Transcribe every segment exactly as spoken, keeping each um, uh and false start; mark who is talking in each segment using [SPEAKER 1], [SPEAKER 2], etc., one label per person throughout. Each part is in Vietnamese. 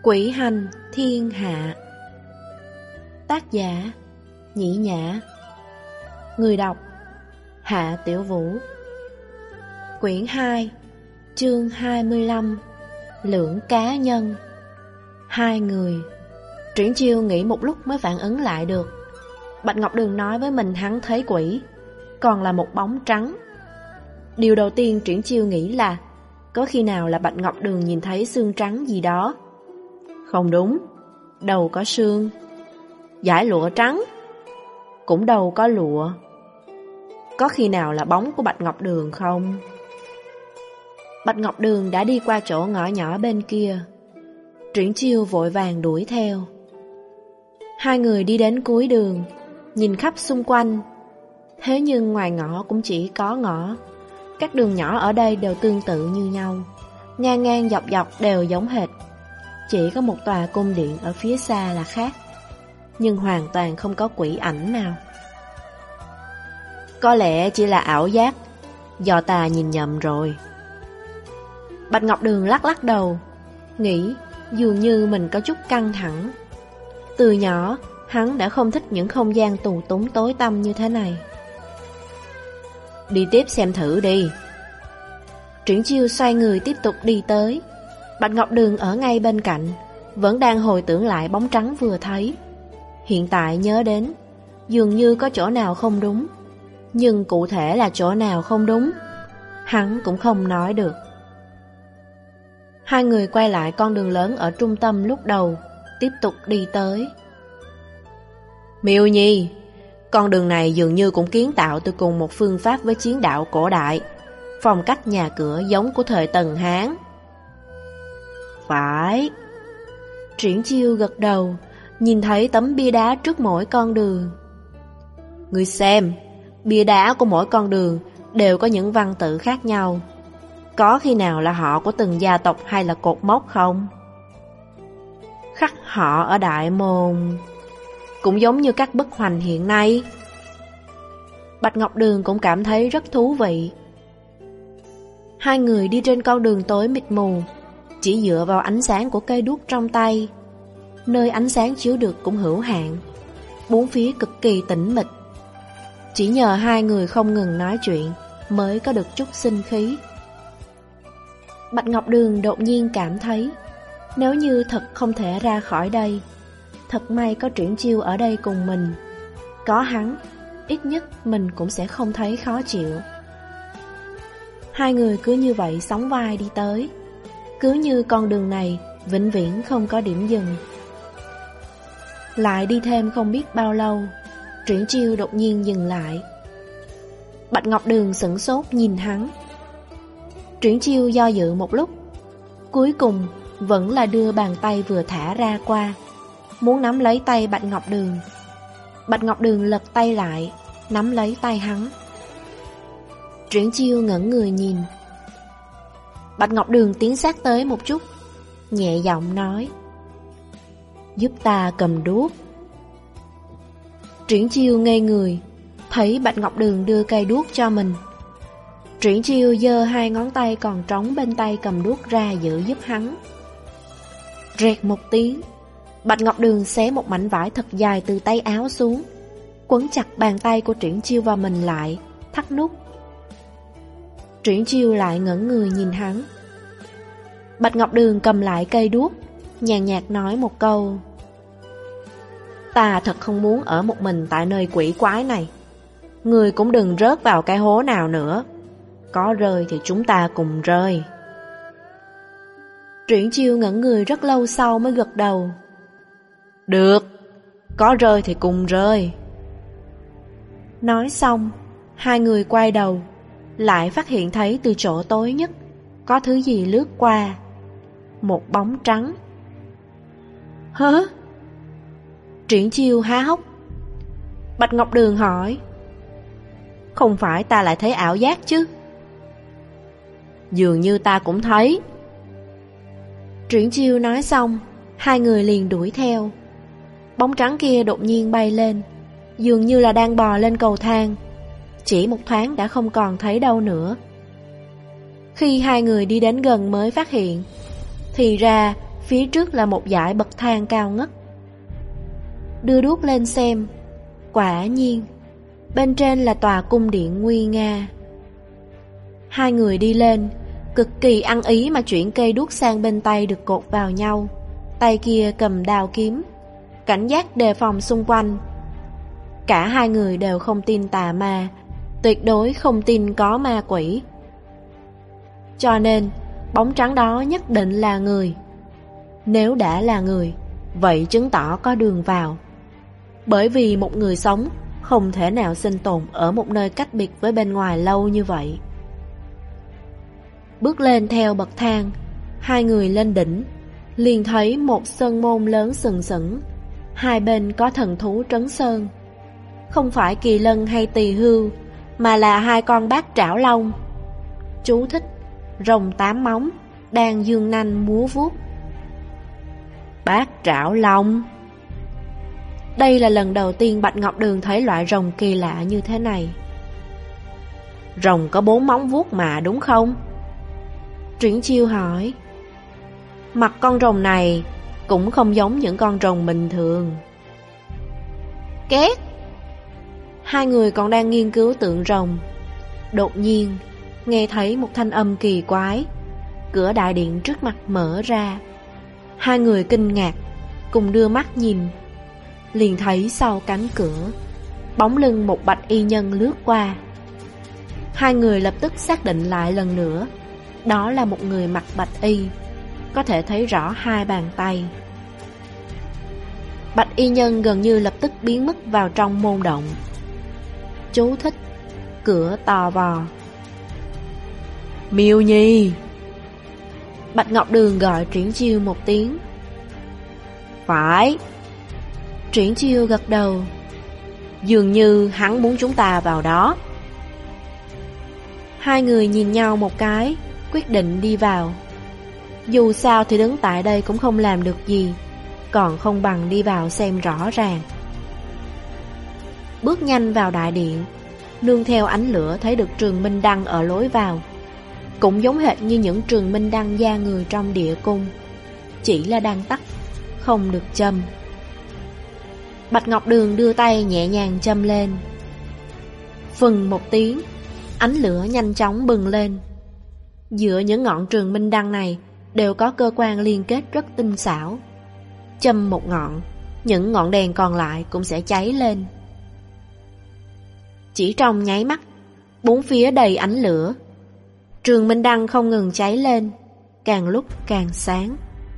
[SPEAKER 1] Quỷ hành thiên hạ. Tác giả Nhĩ Nhã. Người đọc Hạ Tiểu Vũ. Quyển hai, chương hai mươi lăm. Lưỡng cá nhân. Hai người. Triển Chiêu nghĩ một lúc mới phản ứng lại được. Bạch Ngọc Đường nói với mình hắn thấy quỷ, còn là một bóng trắng. Điều đầu tiên Triển Chiêu nghĩ là có khi nào là Bạch Ngọc Đường nhìn thấy xương trắng gì đó. Không đúng, đầu có xương. Dải lụa trắng, cũng đầu có lụa. Có khi nào là bóng của Bạch Ngọc Đường không? Bạch Ngọc Đường đã đi qua chỗ ngõ nhỏ bên kia. Triển Chiêu vội vàng đuổi theo. Hai người đi đến cuối đường, nhìn khắp xung quanh. Thế nhưng ngoài ngõ cũng chỉ có ngõ. Các đường nhỏ ở đây đều tương tự như nhau, ngang ngang dọc dọc đều giống hệt. Chỉ có một tòa cung điện ở phía xa là khác, nhưng hoàn toàn không có quỷ ảnh nào. Có lẽ chỉ là ảo giác, do ta nhìn nhầm rồi. Bạch Ngọc Đường lắc lắc đầu, nghĩ dường như mình có chút căng thẳng. Từ nhỏ, hắn đã không thích những không gian tù túng tối tăm như thế này. Đi tiếp xem thử đi. Triển Chiêu xoay người tiếp tục đi tới. Bạch Ngọc Đường ở ngay bên cạnh, vẫn đang hồi tưởng lại bóng trắng vừa thấy. Hiện tại nhớ đến, dường như có chỗ nào không đúng, nhưng cụ thể là chỗ nào không đúng, hắn cũng không nói được. Hai người quay lại con đường lớn ở trung tâm lúc đầu, tiếp tục đi tới. Miêu Nhi, con đường này dường như cũng kiến tạo từ cùng một phương pháp với chiến đạo cổ đại, phong cách nhà cửa giống của thời Tần Hán. Phải. Triển Chiêu gật đầu, nhìn thấy tấm bia đá trước mỗi con đường. Ngươi xem, bia đá của mỗi con đường đều có những văn tự khác nhau. Có khi nào là họ của từng gia tộc hay là cột mốc không? Khắc họ ở Đại Môn cũng giống như các bức hoành hiện nay. Bạch Ngọc Đường cũng cảm thấy rất thú vị. Hai người đi trên con đường tối mịt mù, chỉ dựa vào ánh sáng của cây đuốc trong tay. Nơi ánh sáng chiếu được cũng hữu hạn, bốn phía cực kỳ tĩnh mịch. Chỉ nhờ hai người không ngừng nói chuyện mới có được chút sinh khí. Bạch Ngọc Đường đột nhiên cảm thấy, nếu như thật không thể ra khỏi đây, thật may có Triển Chiêu ở đây cùng mình. Có hắn, ít nhất mình cũng sẽ không thấy khó chịu. Hai người cứ như vậy sóng vai đi tới, cứ như con đường này vĩnh viễn không có điểm dừng. Lại đi thêm không biết bao lâu, Triển Chiêu đột nhiên dừng lại. Bạch Ngọc Đường sửng sốt nhìn hắn. Triển Chiêu do dự một lúc, cuối cùng vẫn là đưa bàn tay vừa thả ra qua, muốn nắm lấy tay Bạch Ngọc Đường. Bạch Ngọc Đường lật tay lại, nắm lấy tay hắn. Triển Chiêu ngẩn người nhìn. Bạch Ngọc Đường tiến sát tới một chút, nhẹ giọng nói: Giúp ta cầm đuốc. Triển Chiêu ngây người, thấy Bạch Ngọc Đường đưa cây đuốc cho mình. Triển Chiêu giơ hai ngón tay còn trống bên tay cầm đuốc ra giữ giúp hắn. Rẹt một tiếng, Bạch Ngọc Đường xé một mảnh vải thật dài từ tay áo xuống, quấn chặt bàn tay của Triển Chiêu và mình lại, thắt nút. Triển Chiêu lại ngẩn người nhìn hắn. Bạch Ngọc Đường cầm lại cây đuốc, nhàn nhạt nói một câu: Ta thật không muốn ở một mình tại nơi quỷ quái này. Người cũng đừng rớt vào cái hố nào nữa. Có rơi thì chúng ta cùng rơi. Triển Chiêu ngẩn người rất lâu sau mới gật đầu. Được, có rơi thì cùng rơi. Nói xong, hai người quay đầu, lại phát hiện thấy từ chỗ tối nhất có thứ gì lướt qua. Một bóng trắng. Hả? Triển Chiêu há hốc. Bạch Ngọc Đường hỏi: Không phải ta lại thấy ảo giác chứ? Dường như ta cũng thấy. Triển Chiêu nói xong, hai người liền đuổi theo. Bóng trắng kia đột nhiên bay lên, dường như là đang bò lên cầu thang. Chỉ một thoáng đã không còn thấy đâu nữa. Khi hai người đi đến gần mới phát hiện, thì ra phía trước là một dải bậc thang cao ngất. Đưa đuốc lên xem, quả nhiên bên trên là tòa cung điện nguy nga. Hai người đi lên, cực kỳ ăn ý mà chuyển cây đuốc sang bên tay được cột vào nhau, tay kia cầm đao kiếm, cảnh giác đề phòng xung quanh. Cả hai người đều không tin tà ma, tuyệt đối không tin có ma quỷ. Cho nên bóng trắng đó nhất định là người. Nếu đã là người, vậy chứng tỏ có đường vào. Bởi vì một người sống không thể nào sinh tồn ở một nơi cách biệt với bên ngoài lâu như vậy. Bước lên theo bậc thang, hai người lên đỉnh, liền thấy một sơn môn lớn sừng sững, hai bên có thần thú trấn sơn. Không phải kỳ lân hay tỳ hưu, mà là hai con bát trảo long. Chú thích: rồng tám móng, đang dương nanh múa vuốt. Bát trảo long. Đây là lần đầu tiên Bạch Ngọc Đường thấy loại rồng kỳ lạ như thế này. Rồng có bốn móng vuốt mà đúng không? Triển Chiêu hỏi. Mặt con rồng này cũng không giống những con rồng bình thường. Két. Hai người còn đang nghiên cứu tượng rồng, đột nhiên nghe thấy một thanh âm kỳ quái. Cửa đại điện trước mặt mở ra. Hai người kinh ngạc, cùng đưa mắt nhìn. Liền thấy sau cánh cửa, bóng lưng một bạch y nhân lướt qua. Hai người lập tức xác định lại lần nữa, đó là một người mặc bạch y, có thể thấy rõ hai bàn tay. Bạch y nhân gần như lập tức biến mất vào trong môn động. Chú thích: cửa to vò. Miêu Nhi. Bạch Ngọc Đường gọi Triển Chiêu một tiếng. Phải. Triển Chiêu gật đầu. Dường như hắn muốn chúng ta vào đó. Hai người nhìn nhau một cái, quyết định đi vào. Dù sao thì đứng tại đây cũng không làm được gì, còn không bằng đi vào xem rõ ràng. Bước nhanh vào đại điện, nương theo ánh lửa thấy được trường minh đăng ở lối vào. Cũng giống hệt như những trường minh đăng da người trong địa cung, chỉ là đang tắt, không được châm. Bạch Ngọc Đường đưa tay nhẹ nhàng châm lên. Phừng một tiếng, ánh lửa nhanh chóng bừng lên. Giữa những ngọn trường minh đăng này đều có cơ quan liên kết rất tinh xảo. Châm một ngọn, những ngọn đèn còn lại cũng sẽ cháy lên. Chỉ trong nháy mắt, bốn phía đầy ánh lửa. Trường minh đăng không ngừng cháy lên, càng lúc càng sáng.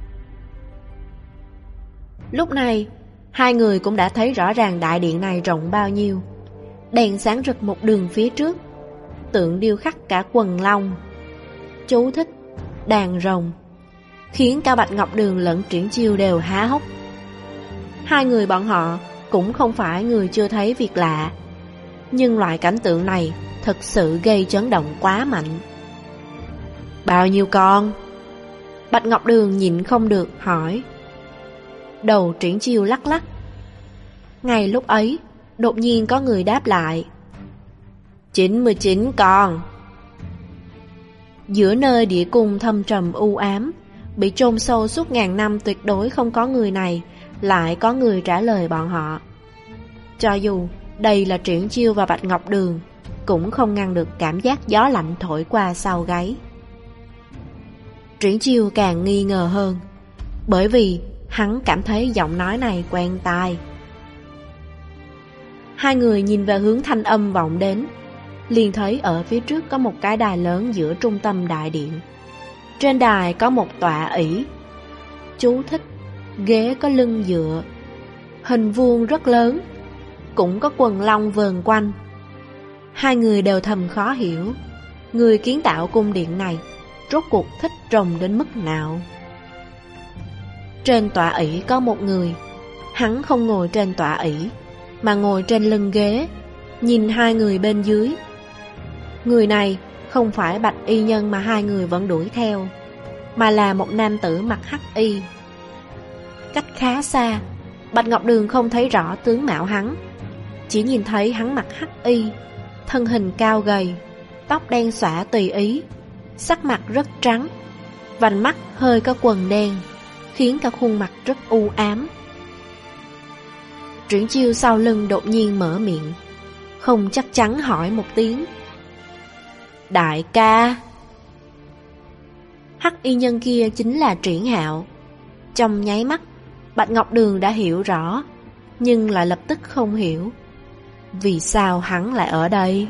[SPEAKER 1] Lúc này, hai người cũng đã thấy rõ ràng đại điện này rộng bao nhiêu. Đèn sáng rực một đường phía trước, tượng điêu khắc cả quần long. Chú thích: đàn rồng. Khiến cả Bạch Ngọc Đường lẫn Triển Chiêu đều há hốc. Hai người bọn họ cũng không phải người chưa thấy việc lạ, nhưng loại cảnh tượng này thực sự gây chấn động quá mạnh. Bao nhiêu con? Bạch Ngọc Đường nhịn không được hỏi. Đầu Triển Chiêu lắc lắc. Ngay lúc ấy, đột nhiên có người đáp lại. chín mươi chín con. Giữa nơi địa cung thâm trầm u ám, bị chôn sâu suốt ngàn năm tuyệt đối không có người này, lại có người trả lời bọn họ. Cho dù đây là Triển Chiêu và Bạch Ngọc Đường, cũng không ngăn được cảm giác gió lạnh thổi qua sau gáy. Triển Chiêu càng nghi ngờ hơn, bởi vì hắn cảm thấy giọng nói này quen tai. Hai người nhìn về hướng thanh âm vọng đến, liền thấy ở phía trước có một cái đài lớn giữa trung tâm đại điện. Trên đài có một tọa ỷ. Chú thích: ghế có lưng dựa, hình vuông rất lớn, cũng có quần long vờn quanh. Hai người đều thầm khó hiểu, người kiến tạo cung điện này rốt cuộc thích rồng đến mức nào. Trên tọa ỷ có một người, hắn không ngồi trên tọa ỷ, mà ngồi trên lưng ghế, nhìn hai người bên dưới. Người này không phải bạch y nhân mà hai người vẫn đuổi theo, mà là một nam tử mặc hắc y. Cách khá xa, Bạch Ngọc Đường không thấy rõ tướng mạo hắn, chỉ nhìn thấy hắn mặc hắc y, thân hình cao gầy, tóc đen xõa tùy ý, sắc mặt rất trắng, vành mắt hơi có quầng đen, khiến cả khuôn mặt rất u ám. Triển Chiêu sau lưng đột nhiên mở miệng, không chắc chắn hỏi một tiếng: Đại ca. Hắc y nhân kia chính là Triển Hạo. Trong nháy mắt, Bạch Ngọc Đường đã hiểu rõ, nhưng lại lập tức không hiểu. Vì sao hắn lại ở đây?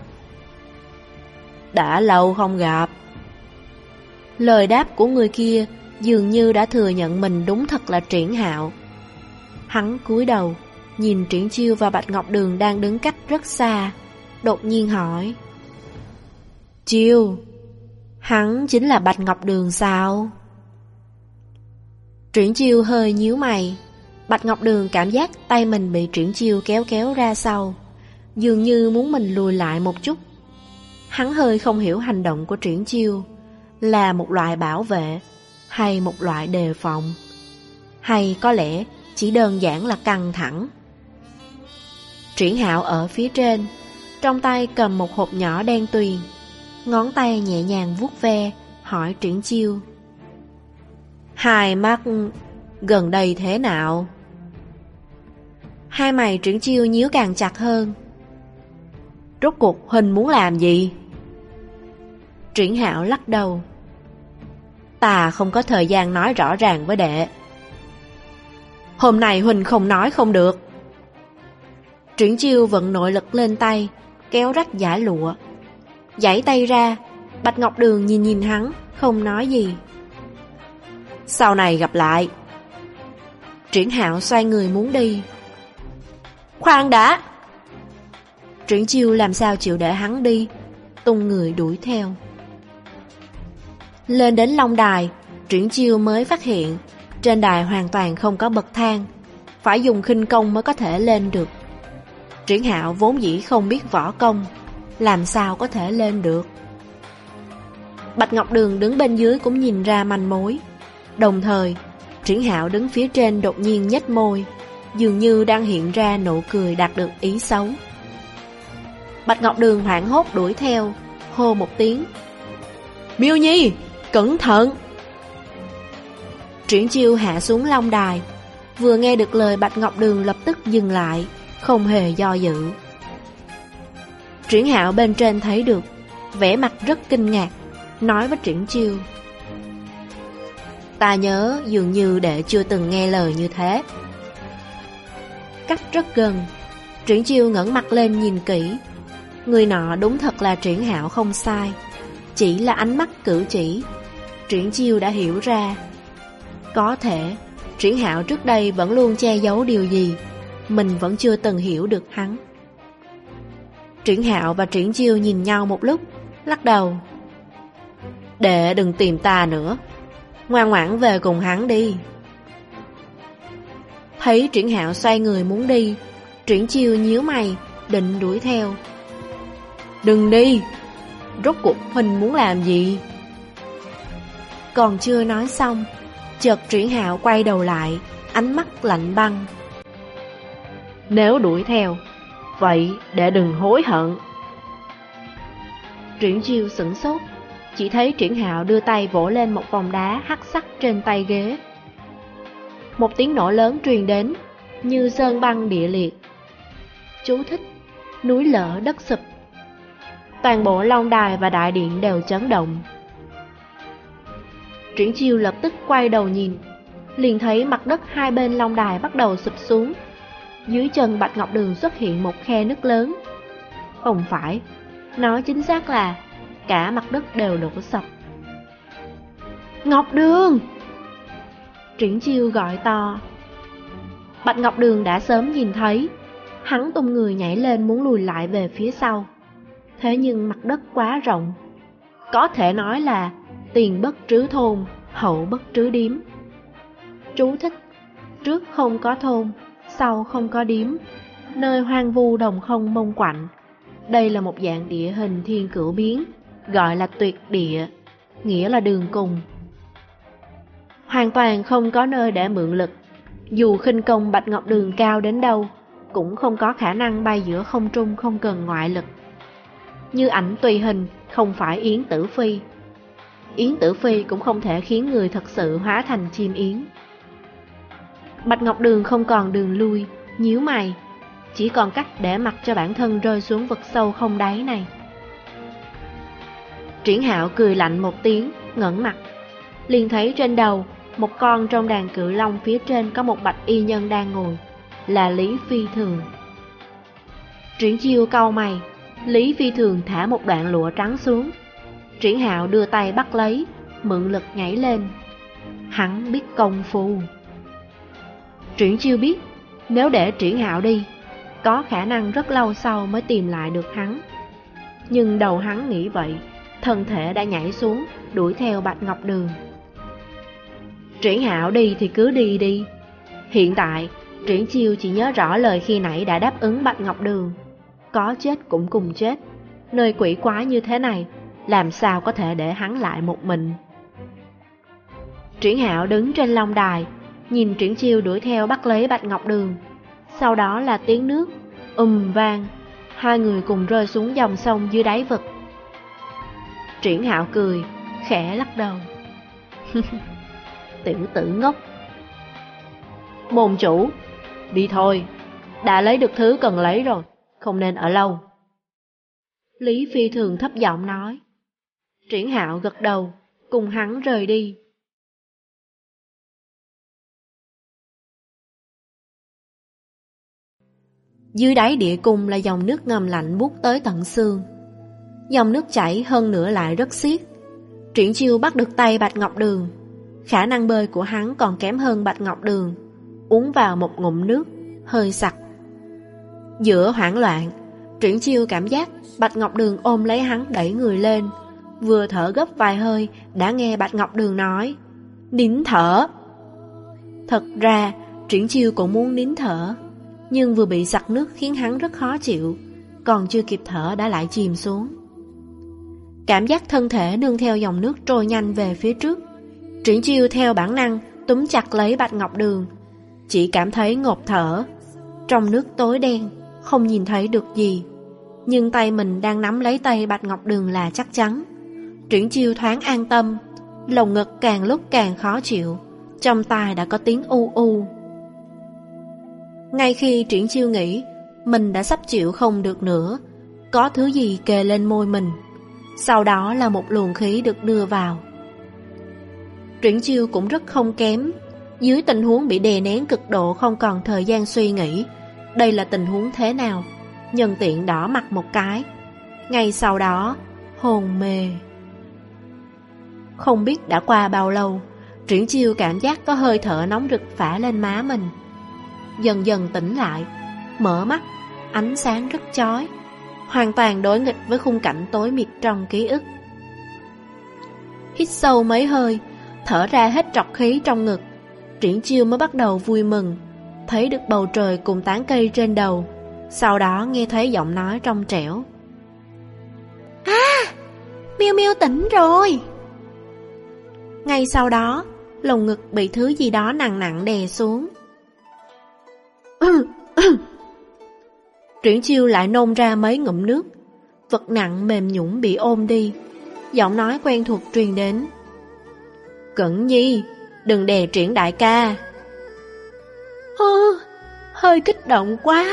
[SPEAKER 1] Đã lâu không gặp. Lời đáp của người kia dường như đã thừa nhận mình đúng thật là Triển Hạo. Hắn cúi đầu, nhìn Triển Chiêu và Bạch Ngọc Đường đang đứng cách rất xa, đột nhiên hỏi: Chiêu, hắn chính là Bạch Ngọc Đường sao? Triển Chiêu hơi nhíu mày. Bạch Ngọc Đường cảm giác tay mình bị Triển Chiêu kéo kéo ra sau, dường như muốn mình lùi lại một chút. Hắn hơi không hiểu hành động của Triển Chiêu là một loại bảo vệ hay một loại đề phòng, hay có lẽ chỉ đơn giản là căng thẳng. Triển Hạo ở phía trên, trong tay cầm một hộp nhỏ đen tuyền, ngón tay nhẹ nhàng vuốt ve, hỏi Triển Chiêu: Hai mắt gần đây thế nào? Hai mày Triển Chiêu nhíu càng chặt hơn. Rốt cuộc Huynh muốn làm gì? Triển Hạo lắc đầu: Ta không có thời gian nói rõ ràng với đệ. Hôm nay Huynh không nói không được. Triển Chiêu vận nội lực lên tay, kéo rách giải lụa, giãy tay ra. Bạch Ngọc Đường nhìn nhìn hắn, không nói gì. Sau này gặp lại. Triển Hạo xoay người muốn đi. Khoan đã. Triển Chiêu làm sao chịu để hắn đi, tung người đuổi theo. Lên đến Long Đài, Triển Chiêu mới phát hiện trên đài hoàn toàn không có bậc thang, phải dùng khinh công mới có thể lên được. Triển Hạo vốn dĩ không biết võ công, làm sao có thể lên được. Bạch Ngọc Đường đứng bên dưới cũng nhìn ra manh mối. Đồng thời, Triển Hạo đứng phía trên đột nhiên nhếch môi, dường như đang hiện ra nụ cười đạt được ý xấu. Bạch Ngọc Đường hoảng hốt đuổi theo, hô một tiếng: Miêu Nhi, cẩn thận! Triển Chiêu hạ xuống Long Đài, vừa nghe được lời Bạch Ngọc Đường lập tức dừng lại, không hề do dự. Triển Hạo bên trên thấy được, vẻ mặt rất kinh ngạc, nói với Triển Chiêu: Ta nhớ dường như đệ chưa từng nghe lời như thế. Cách rất gần, Triển Chiêu ngẩng mặt lên nhìn kỹ. Người nọ đúng thật là Triển Hạo không sai, chỉ là ánh mắt cử chỉ, Triển Chiêu đã hiểu ra. Có thể Triển Hạo trước đây vẫn luôn che giấu điều gì, mình vẫn chưa từng hiểu được hắn. Triển Hạo và Triển Chiêu nhìn nhau một lúc, lắc đầu: Đệ đừng tìm ta nữa, ngoan ngoãn về cùng hắn đi. Thấy Triển Hạo xoay người muốn đi, Triển Chiêu nhíu mày, định đuổi theo. Đừng đi, rốt cuộc Huynh muốn làm gì? Còn chưa nói xong, chợt Triển Hạo quay đầu lại, ánh mắt lạnh băng. Nếu đuổi theo, vậy để đừng hối hận. Triển Chiêu sửng sốt, chỉ thấy Triển Hạo đưa tay vỗ lên một vòng đá hắc sắc trên tay ghế. Một tiếng nổ lớn truyền đến, như sơn băng địa liệt. Chú thích: núi lở đất sụp. Toàn bộ Long Đài và đại điện đều chấn động. Triển Chiêu lập tức quay đầu nhìn, liền thấy mặt đất hai bên Long Đài bắt đầu sụp xuống. Dưới chân Bạch Ngọc Đường xuất hiện một khe nứt lớn. Không phải, nói chính xác là cả mặt đất đều đổ sập. Ngọc Đường! Triển Chiêu gọi to. Bạch Ngọc Đường đã sớm nhìn thấy, hắn tung người nhảy lên muốn lùi lại về phía sau. Thế nhưng mặt đất quá rộng, có thể nói là tiền bất trứ thôn, hậu bất trứ điếm. Chú thích: trước không có thôn, sau không có điếm, nơi hoang vu đồng không mông quạnh. Đây là một dạng địa hình thiên cửu biến, gọi là tuyệt địa, nghĩa là đường cùng. Hoàn toàn không có nơi để mượn lực. Dù khinh công Bạch Ngọc Đường cao đến đâu, cũng không có khả năng bay giữa không trung không cần ngoại lực. Như ảnh tùy hình, không phải Yến Tử Phi. Yến Tử Phi cũng không thể khiến người thật sự hóa thành chim yến. Bạch Ngọc Đường không còn đường lui, nhíu mày, chỉ còn cách để mặc cho bản thân rơi xuống vực sâu không đáy này. Triển Hạo cười lạnh một tiếng, ngẩng mặt, liền thấy trên đầu một con trong đàn cự long phía trên có một bạch y nhân đang ngồi, là Lý Phi Thường. Triển Chiêu cau mày, Lý Phi Thường thả một đoạn lụa trắng xuống. Triển Hạo đưa tay bắt lấy, mượn lực nhảy lên. Hắn biết công phu. Triển Chiêu biết, nếu để Triển Hạo đi, có khả năng rất lâu sau mới tìm lại được hắn. Nhưng đầu hắn nghĩ vậy, thân thể đã nhảy xuống, đuổi theo Bạch Ngọc Đường. Triển Hạo đi thì cứ đi đi. Hiện tại, Triển Chiêu chỉ nhớ rõ lời khi nãy đã đáp ứng Bạch Ngọc Đường. Có chết cũng cùng chết. Nơi quỷ quái như thế này, làm sao có thể để hắn lại một mình. Triển Hạo đứng trên long đài, nhìn Triển Chiêu đuổi theo bắt lấy Bạch Ngọc Đường. Sau đó là tiếng nước ùm vang, hai người cùng rơi xuống dòng sông dưới đáy vực. Triển Hạo cười, khẽ lắc đầu. Tiểu tử ngốc. Môn chủ, đi thôi, đã lấy được thứ cần lấy rồi, không nên ở lâu. Lý Phi Thường thấp giọng nói. Triển Hạo gật đầu, cùng hắn rời đi. Dưới đáy địa cung là dòng nước ngầm lạnh buốt tới tận xương. Dòng nước chảy hơn nữa lại rất xiết. Triển Chiêu bắt được tay Bạch Ngọc Đường. Khả năng bơi của hắn còn kém hơn Bạch Ngọc Đường. Uống vào một ngụm nước, hơi sặc. Giữa hoảng loạn, Triển Chiêu cảm giác Bạch Ngọc Đường ôm lấy hắn đẩy người lên. Vừa thở gấp vài hơi đã nghe Bạch Ngọc Đường nói: nín thở. Thật ra Triển Chiêu cũng muốn nín thở, nhưng vừa bị sặc nước khiến hắn rất khó chịu, còn chưa kịp thở đã lại chìm xuống. Cảm giác thân thể nương theo dòng nước trôi nhanh về phía trước. Triển Chiêu theo bản năng túm chặt lấy Bạch Ngọc Đường, chỉ cảm thấy ngộp thở. Trong nước tối đen, không nhìn thấy được gì, nhưng tay mình đang nắm lấy tay Bạch Ngọc Đường là chắc chắn. Triển Chiêu thoáng an tâm, lồng ngực càng lúc càng khó chịu, trong tai đã có tiếng u u. Ngay khi Triển Chiêu nghĩ mình đã sắp chịu không được nữa, có thứ gì kề lên môi mình, sau đó là một luồng khí được đưa vào. Triển Chiêu cũng rất không kém. Dưới tình huống bị đè nén cực độ, không còn thời gian suy nghĩ đây là tình huống thế nào, nhân tiện đỏ mặt một cái. Ngay sau đó hôn mê. Không biết đã qua bao lâu, Triển Chiêu cảm giác có hơi thở nóng rực phả lên má mình. Dần dần tỉnh lại, mở mắt, ánh sáng rất chói, hoàn toàn đối nghịch với khung cảnh tối mịt trong ký ức. Hít sâu mấy hơi, thở ra hết trọc khí trong ngực, Triển Chiêu mới bắt đầu vui mừng, thấy được bầu trời cùng tán cây trên đầu. Sau đó nghe thấy giọng nói trong trẻo: À, Miêu Miêu tỉnh rồi. Ngay sau đó, lồng ngực bị thứ gì đó nặng nặng đè xuống. Triển Chiêu lại nôn ra mấy ngụm nước. Vật nặng mềm nhũn bị ôm đi. Giọng nói quen thuộc truyền đến: Cẩn Nhi, đừng đè Triển đại ca. Hơ, hơi kích động quá.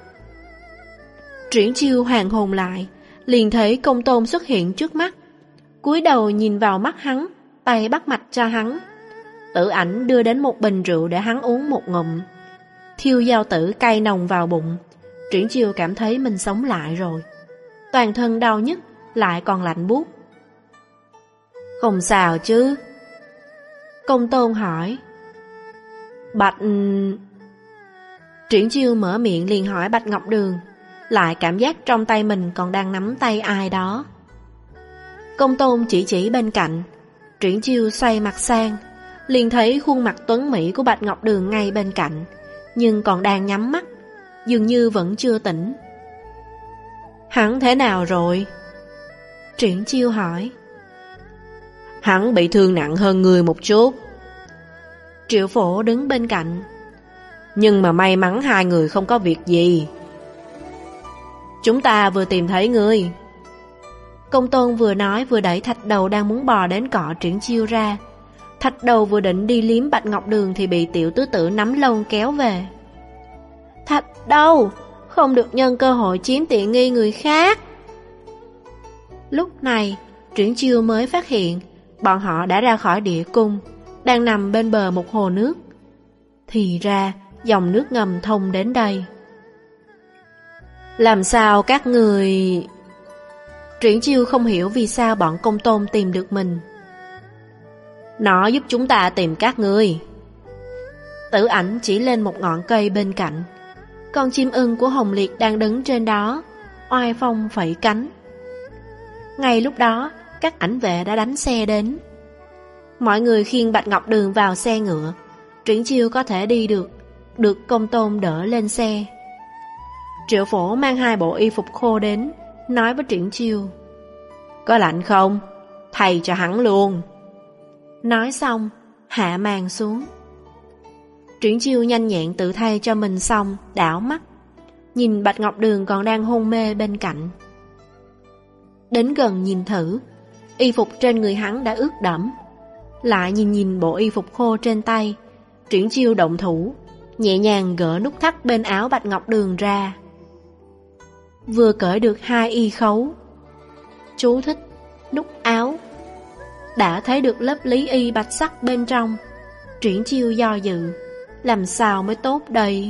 [SPEAKER 1] Triển Chiêu hoàn hồn lại, liền thấy Công Tôn xuất hiện trước mắt. Cúi đầu nhìn vào mắt hắn, tay bắt mạch cho hắn. Tử Ảnh đưa đến một bình rượu để hắn uống một ngụm. Thiêu giao tử cay nồng vào bụng. Triển Chiêu cảm thấy mình sống lại rồi. Toàn thân đau nhức, lại còn lạnh buốt. Không sao chứ? Công Tôn hỏi. Bạch... Triển Chiêu mở miệng liền hỏi Bạch Ngọc Đường, lại cảm giác trong tay mình còn đang nắm tay ai đó. Công Tôn chỉ chỉ bên cạnh. Triển Chiêu xoay mặt sang, liền thấy khuôn mặt tuấn mỹ của Bạch Ngọc Đường ngay bên cạnh, nhưng còn đang nhắm mắt, dường như vẫn chưa tỉnh. Hắn thế nào rồi? Triển Chiêu hỏi. Hắn bị thương nặng hơn người một chút. Triệu Phổ đứng bên cạnh. Nhưng mà may mắn hai người không có việc gì. Chúng ta vừa tìm thấy ngươi. Công tôn vừa nói vừa đẩy Thạch Đầu đang muốn bò đến cọ Triển Chiêu ra. Thạch Đầu vừa định đi liếm Bạch Ngọc Đường thì bị tiểu tứ tử nắm lông kéo về. Thạch Đầu, không được nhân cơ hội chiếm tiện nghi người khác. Lúc này, Triển Chiêu mới phát hiện bọn họ đã ra khỏi địa cung, đang nằm bên bờ một hồ nước. Thì ra, dòng nước ngầm thông đến đây. Làm sao các người... Triển Chiêu không hiểu vì sao bọn Công tôn tìm được mình. Nó giúp chúng ta tìm các ngươi. Tử Ảnh chỉ lên một ngọn cây bên cạnh. Con chim ưng của Hồng Liệt đang đứng trên đó, oai phong phẩy cánh. Ngay lúc đó, các ảnh vệ đã đánh xe đến. Mọi người khiêng Bạch Ngọc Đường vào xe ngựa. Triển Chiêu có thể đi được, được Công tôn đỡ lên xe. Triệu Phổ mang hai bộ y phục khô đến, nói với Triển Chiêu: Có lạnh không? Thay cho hắn luôn. Nói xong, hạ màn xuống. Triển Chiêu nhanh nhẹn tự thay cho mình xong, đảo mắt nhìn Bạch Ngọc Đường còn đang hôn mê bên cạnh. Đến gần nhìn thử, y phục trên người hắn đã ướt đẫm. Lại nhìn nhìn bộ y phục khô trên tay, Triển Chiêu động thủ, nhẹ nhàng gỡ nút thắt bên áo Bạch Ngọc Đường ra. Vừa cởi được hai y khấu, chú thích nút áo, đã thấy được lớp lý y bạch sắc bên trong. Triển Chiêu do dự, làm sao mới tốt đây?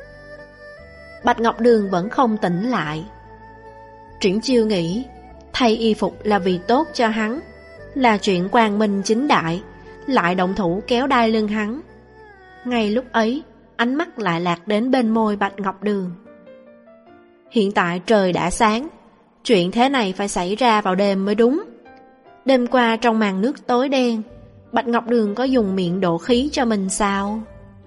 [SPEAKER 1] Bạch Ngọc Đường vẫn không tỉnh lại. Triển Chiêu nghĩ, thay y phục là vì tốt cho hắn, là chuyện quang minh chính đại, lại động thủ kéo đai lưng hắn. Ngay lúc ấy, ánh mắt lại lạc đến bên môi Bạch Ngọc Đường. Hiện tại trời đã sáng, chuyện thế này phải xảy ra vào đêm mới đúng. Đêm qua trong màn nước tối đen, Bạch Ngọc Đường có dùng miệng độ khí cho mình sao?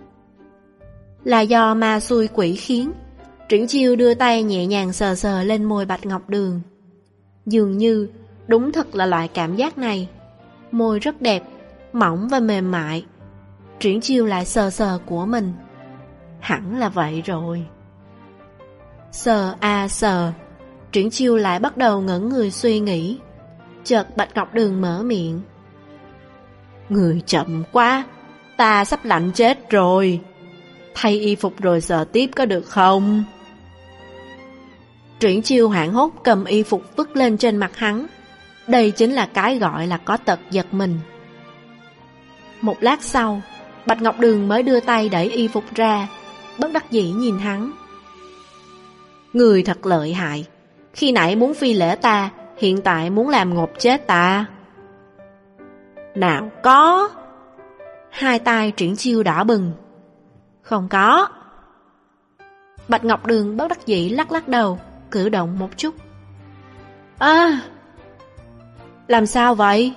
[SPEAKER 1] Là do ma xui quỷ khiến. Triển Chiêu đưa tay nhẹ nhàng sờ sờ lên môi Bạch Ngọc Đường. Dường như đúng thật là loại cảm giác này. Môi rất đẹp, mỏng và mềm mại. Triển Chiêu lại sờ sờ của mình. Hẳn là vậy rồi. Sờ a sờ, Triển Chiêu lại bắt đầu ngẩn người suy nghĩ. Chợt Bạch Ngọc Đường mở miệng: Người chậm quá, ta sắp lạnh chết rồi. Thay y phục rồi sờ tiếp có được không? Triển Chiêu hoảng hốt cầm y phục vứt lên trên mặt hắn. Đây chính là cái gọi là có tật giật mình. Một lát sau, Bạch Ngọc Đường mới đưa tay đẩy y phục ra, bất đắc dĩ nhìn hắn. Người thật lợi hại, khi nãy muốn phi lễ ta, hiện tại muốn làm ngộp chết ta. Nào có. Hai tay Triển Chiêu đỏ bừng. Không có. Bạch Ngọc Đường bất đắc dĩ lắc lắc đầu, cử động một chút. À, làm sao vậy?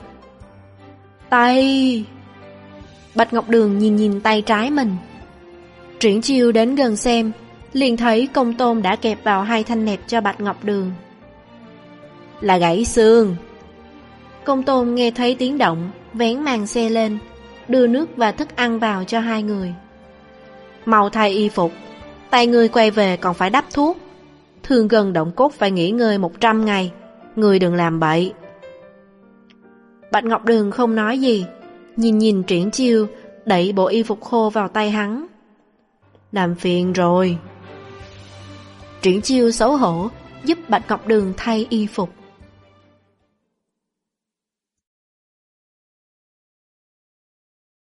[SPEAKER 1] Tay. Bạch Ngọc Đường nhìn nhìn tay trái mình. Triển Chiêu đến gần xem, liền thấy Công tôn đã kẹp vào hai thanh nẹp cho Bạch Ngọc Đường. Là gãy xương. Công tôn nghe thấy tiếng động, vén màn xe lên, đưa nước và thức ăn vào cho hai người. Mau thay y phục, tay ngươi quay về còn phải đắp thuốc. Thương gần động cốt phải nghỉ ngơi một trăm ngày, ngươi đừng làm bậy. Bạch Ngọc Đường không nói gì, nhìn nhìn Triển Chiêu, đẩy bộ y phục khô vào tay hắn. Làm phiền rồi. Triển Chiêu xấu hổ giúp Bạch Ngọc Đường thay y phục.